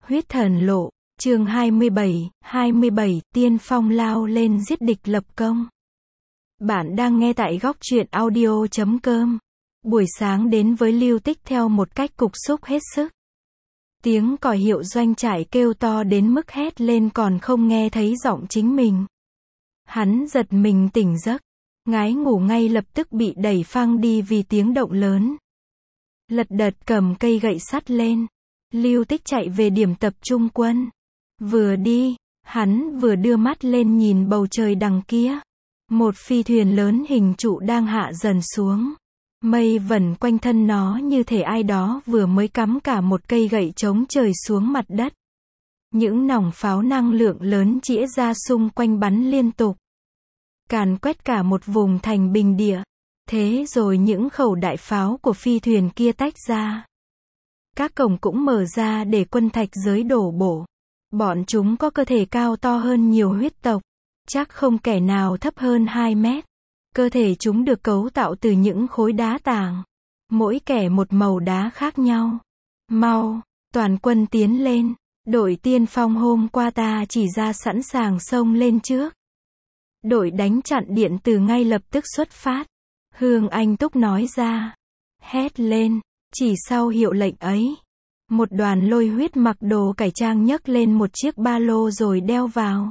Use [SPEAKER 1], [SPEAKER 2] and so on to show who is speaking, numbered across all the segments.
[SPEAKER 1] Huyết thần lộ, chương 27, tiên phong lao lên giết địch lập công. Bạn đang nghe tại góc truyện audio.com. Buổi sáng đến với Lưu Tích theo một cách cục xúc hết sức. Tiếng còi hiệu doanh trại kêu to đến mức hét lên còn không nghe thấy giọng chính mình. Hắn giật mình tỉnh giấc, ngái ngủ ngay lập tức bị đẩy phăng đi vì tiếng động lớn. Lật đật cầm cây gậy sắt lên. Lưu Tích chạy về điểm tập trung quân. Vừa đi, hắn vừa đưa mắt lên nhìn bầu trời đằng kia. Một phi thuyền lớn hình trụ đang hạ dần xuống. Mây vẩn quanh thân nó như thể ai đó vừa mới cắm cả một cây gậy chống trời xuống mặt đất. Những nòng pháo năng lượng lớn chĩa ra xung quanh bắn liên tục, càn quét cả một vùng thành bình địa. Thế rồi những khẩu đại pháo của phi thuyền kia tách ra. Các cổng cũng mở ra để quân thạch giới đổ bộ. Bọn chúng có cơ thể cao to hơn nhiều huyết tộc. Chắc không kẻ nào thấp hơn 2 mét. Cơ thể chúng được cấu tạo từ những khối đá tảng. Mỗi kẻ một màu đá khác nhau. Mau, toàn quân tiến lên. Đội tiên phong hôm qua ta chỉ ra sẵn sàng xông lên trước. Đội đánh chặn điện từ ngay lập tức xuất phát. Hương Anh Túc nói ra. Hét lên. Chỉ sau hiệu lệnh ấy, một đoàn lôi huyết mặc đồ cải trang nhấc lên một chiếc ba lô rồi đeo vào.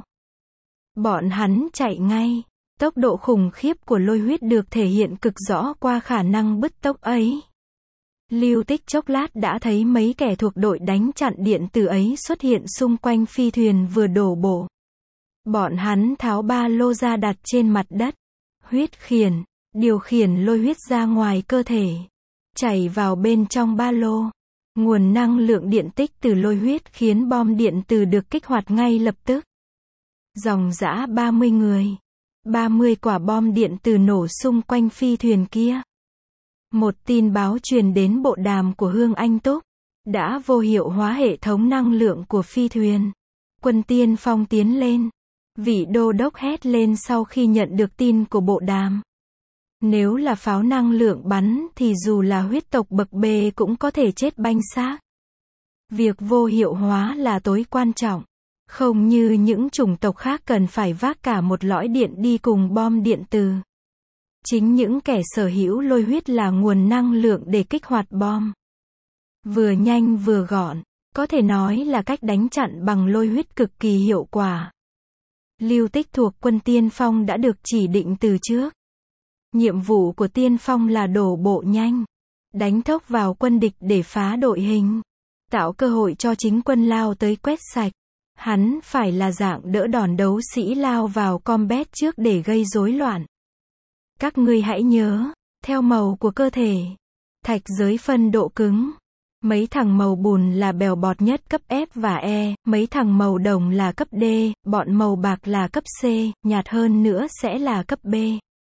[SPEAKER 1] Bọn hắn chạy ngay. Tốc độ khủng khiếp của lôi huyết được thể hiện cực rõ qua khả năng bứt tốc ấy. Lưu Tích chốc lát đã thấy mấy kẻ thuộc đội đánh chặn điện từ ấy xuất hiện xung quanh phi thuyền vừa đổ bộ. Bọn hắn tháo ba lô ra đặt trên mặt đất. Huyết khiển, điều khiển lôi huyết ra ngoài cơ thể, chảy vào bên trong ba lô. Nguồn năng lượng điện tích từ lôi huyết khiến bom điện từ được kích hoạt ngay lập tức. Dòng dã 30 người. 30 quả bom điện từ nổ xung quanh phi thuyền kia. Một tin báo truyền đến bộ đàm của Hương Anh Túc. Đã vô hiệu hóa hệ thống năng lượng của phi thuyền. Quân tiên phong tiến lên. Vị đô đốc hét lên sau khi nhận được tin của bộ đàm. Nếu là pháo năng lượng bắn thì dù là huyết tộc bậc B cũng có thể chết banh xác. Việc vô hiệu hóa là tối quan trọng. Không như những chủng tộc khác cần phải vác cả một lõi điện đi cùng bom điện từ. Chính những kẻ sở hữu lôi huyết là nguồn năng lượng để kích hoạt bom. Vừa nhanh vừa gọn, có thể nói là cách đánh chặn bằng lôi huyết cực kỳ hiệu quả. Lưu Tích thuộc quân tiên phong đã được chỉ định từ trước. Nhiệm vụ của tiên phong là đổ bộ nhanh, đánh thốc vào quân địch để phá đội hình, tạo cơ hội cho chính quân lao tới quét sạch. Hắn phải là dạng đỡ đòn đấu sĩ lao vào combat trước để gây rối loạn. Các ngươi hãy nhớ, theo màu của cơ thể, thạch giới phân độ cứng. Mấy thằng màu bùn là bèo bọt nhất cấp F và E, mấy thằng màu đồng là cấp D, bọn màu bạc là cấp C, nhạt hơn nữa sẽ là cấp B.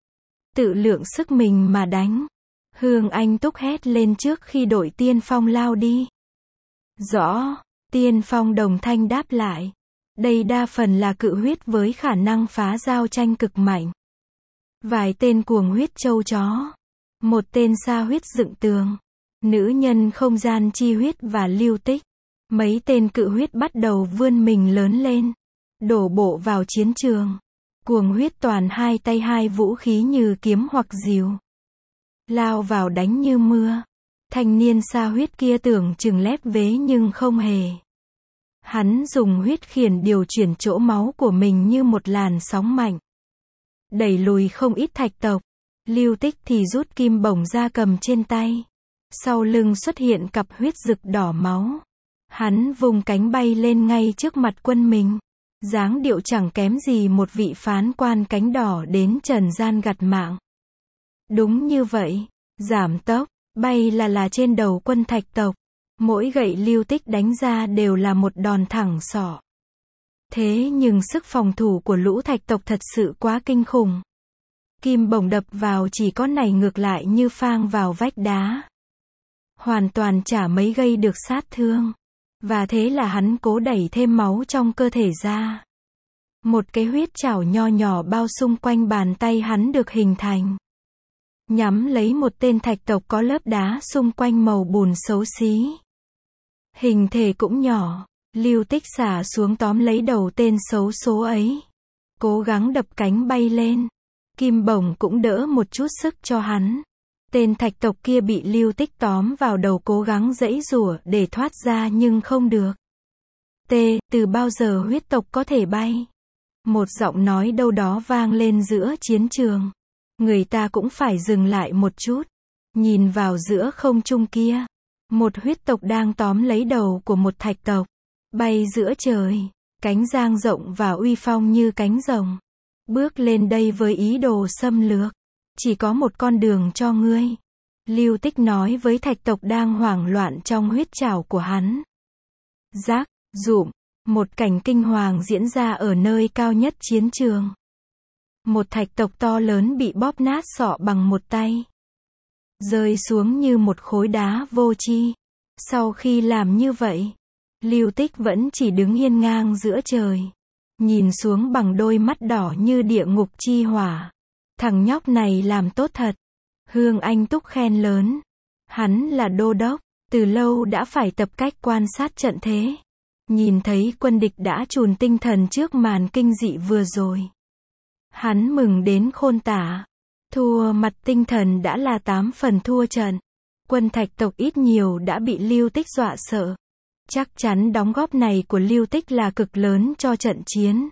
[SPEAKER 1] Tự lượng sức mình mà đánh. Hương Anh Túc hét lên trước khi đội tiên phong lao đi. Rõ, tiên phong đồng thanh đáp lại. Đây đa phần là cự huyết với khả năng phá giao tranh cực mạnh. Vài tên cuồng huyết trâu chó. Một tên sa huyết dựng tường. Nữ nhân không gian chi huyết và Lưu Tích. Mấy tên cự huyết bắt đầu vươn mình lớn lên. Đổ bộ vào chiến trường. Cuồng huyết toàn hai tay hai vũ khí như kiếm hoặc rìu. Lao vào đánh như mưa. Thanh niên sa huyết kia tưởng chừng lép vế nhưng không hề. Hắn dùng huyết khiển điều chuyển chỗ máu của mình như một làn sóng mạnh. Đẩy lùi không ít thạch tộc. Lưu Tích thì rút kim bổng ra cầm trên tay. Sau lưng xuất hiện cặp huyết rực đỏ máu. Hắn vùng cánh bay lên ngay trước mặt quân mình. Dáng điệu chẳng kém gì một vị phán quan cánh đỏ đến trần gian gặt mạng. Đúng như vậy, giảm tốc, bay là trên đầu quân thạch tộc. Mỗi gậy Lưu Tích đánh ra đều là một đòn thẳng sọ. Thế nhưng sức phòng thủ của lũ thạch tộc thật sự quá kinh khủng. Kim bổng đập vào chỉ có nảy ngược lại như phang vào vách đá. Hoàn toàn chả mấy gây được sát thương. Và thế là hắn cố đẩy thêm máu trong cơ thể ra. Một cái huyết chảo nho nhỏ bao xung quanh bàn tay hắn được hình thành. Nhắm lấy một tên thạch tộc có lớp đá xung quanh màu bùn xấu xí. Hình thể cũng nhỏ, Lưu Tích xả xuống tóm lấy đầu tên xấu số ấy. Cố gắng đập cánh bay lên. Kim Bổng cũng đỡ một chút sức cho hắn. Tên thạch tộc kia bị Lưu Tích tóm vào đầu cố gắng giãy giụa để thoát ra nhưng không được. Từ bao giờ huyết tộc có thể bay? Một giọng nói đâu đó vang lên giữa chiến trường. Người ta cũng phải dừng lại một chút. Nhìn vào giữa không trung kia. Một huyết tộc đang tóm lấy đầu của một thạch tộc. Bay giữa trời. Cánh dang rộng và uy phong như cánh rồng. Bước lên đây với ý đồ xâm lược. Chỉ có một con đường cho ngươi. Lưu Tích nói với thạch tộc đang hoảng loạn trong huyết trảo của hắn. Rác, rụm. Một cảnh kinh hoàng diễn ra ở nơi cao nhất chiến trường. Một thạch tộc to lớn bị bóp nát sọ bằng một tay. Rơi xuống như một khối đá vô tri. Sau khi làm như vậy, Lưu Tích vẫn chỉ đứng hiên ngang giữa trời. Nhìn xuống bằng đôi mắt đỏ như địa ngục chi hỏa. Thằng nhóc này làm tốt thật. Hương Anh Túc khen lớn. Hắn là đô đốc, từ lâu đã phải tập cách quan sát trận thế. Nhìn thấy quân địch đã chùn tinh thần trước màn kinh dị vừa rồi. Hắn mừng đến khôn tả. Thua mặt tinh thần đã là 8 phần thua trận. Quân thạch tộc ít nhiều đã bị Lưu Tích dọa sợ. Chắc chắn đóng góp này của Lưu Tích là cực lớn cho trận chiến.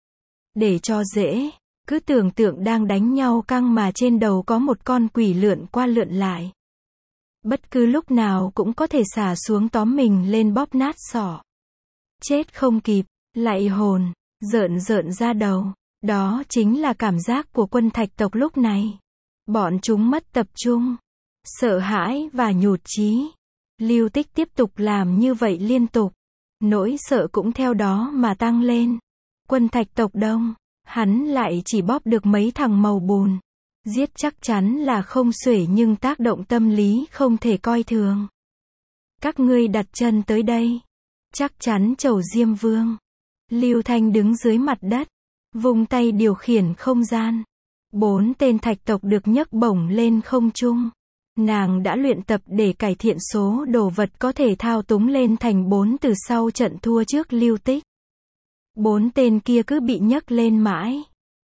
[SPEAKER 1] Để cho dễ, cứ tưởng tượng đang đánh nhau căng mà trên đầu có một con quỷ lượn qua lượn lại. Bất cứ lúc nào cũng có thể xả xuống tóm mình lên bóp nát sọ. Chết không kịp, lạy hồn, rợn da đầu. Đó chính là cảm giác của quân thạch tộc lúc này. Bọn chúng mất tập trung, sợ hãi và nhụt chí. Lưu Tích tiếp tục làm như vậy liên tục. Nỗi sợ cũng theo đó mà tăng lên. Quân thạch tộc đông, hắn lại chỉ bóp được mấy thằng màu bùn. Giết chắc chắn là không xuể nhưng tác động tâm lý không thể coi thường. Các ngươi đặt chân tới đây. Chắc chắn Trầu Diêm Vương. Lưu Thanh đứng dưới mặt đất. Vung tay điều khiển không gian. 4 tên thạch tộc được nhấc bổng lên không trung. Nàng đã luyện tập để cải thiện số đồ vật có thể thao túng lên thành 4 từ sau trận thua trước Lưu Tích. 4 tên kia cứ bị nhấc lên mãi.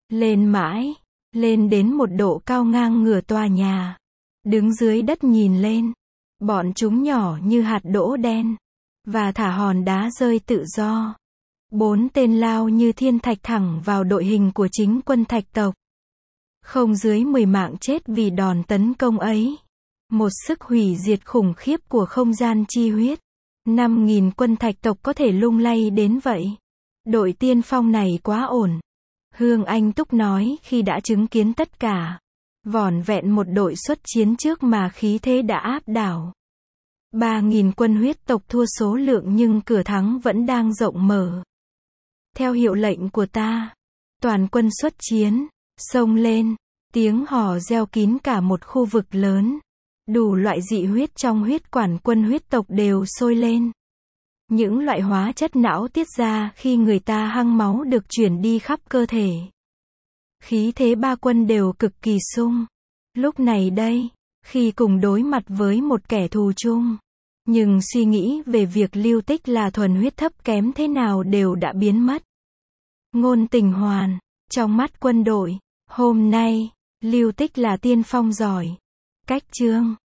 [SPEAKER 1] Lên đến một độ cao ngang ngửa tòa nhà. Đứng dưới đất nhìn lên. Bọn chúng nhỏ như hạt đỗ đen. Và thả hòn đá rơi tự do. 4 tên lao như thiên thạch thẳng vào đội hình của chính quân thạch tộc. Không dưới 10 mạng chết vì đòn tấn công ấy. Một sức hủy diệt khủng khiếp của không gian chi huyết. 5.000 quân thạch tộc có thể lung lay đến vậy. Đội tiên phong này quá ổn. Hương Anh Túc nói khi đã chứng kiến tất cả. Vỏn vẹn một đội xuất chiến trước mà khí thế đã áp đảo. 3.000 quân huyết tộc thua số lượng nhưng cửa thắng vẫn đang rộng mở. Theo hiệu lệnh của ta, toàn quân xuất chiến, xông lên, tiếng hò reo kín cả một khu vực lớn. Đủ loại dị huyết trong huyết quản quân huyết tộc đều sôi lên. Những loại hóa chất não tiết ra khi người ta hăng máu được chuyển đi khắp cơ thể. Khí thế ba quân đều cực kỳ sung. Lúc này đây, khi cùng đối mặt với một kẻ thù chung, nhưng suy nghĩ về việc Lưu Tích là thuần huyết thấp kém thế nào đều đã biến mất. Ngôn Tình Hoàn, trong mắt quân đội, hôm nay, Lưu Tích là tiên phong giỏi. Cách chương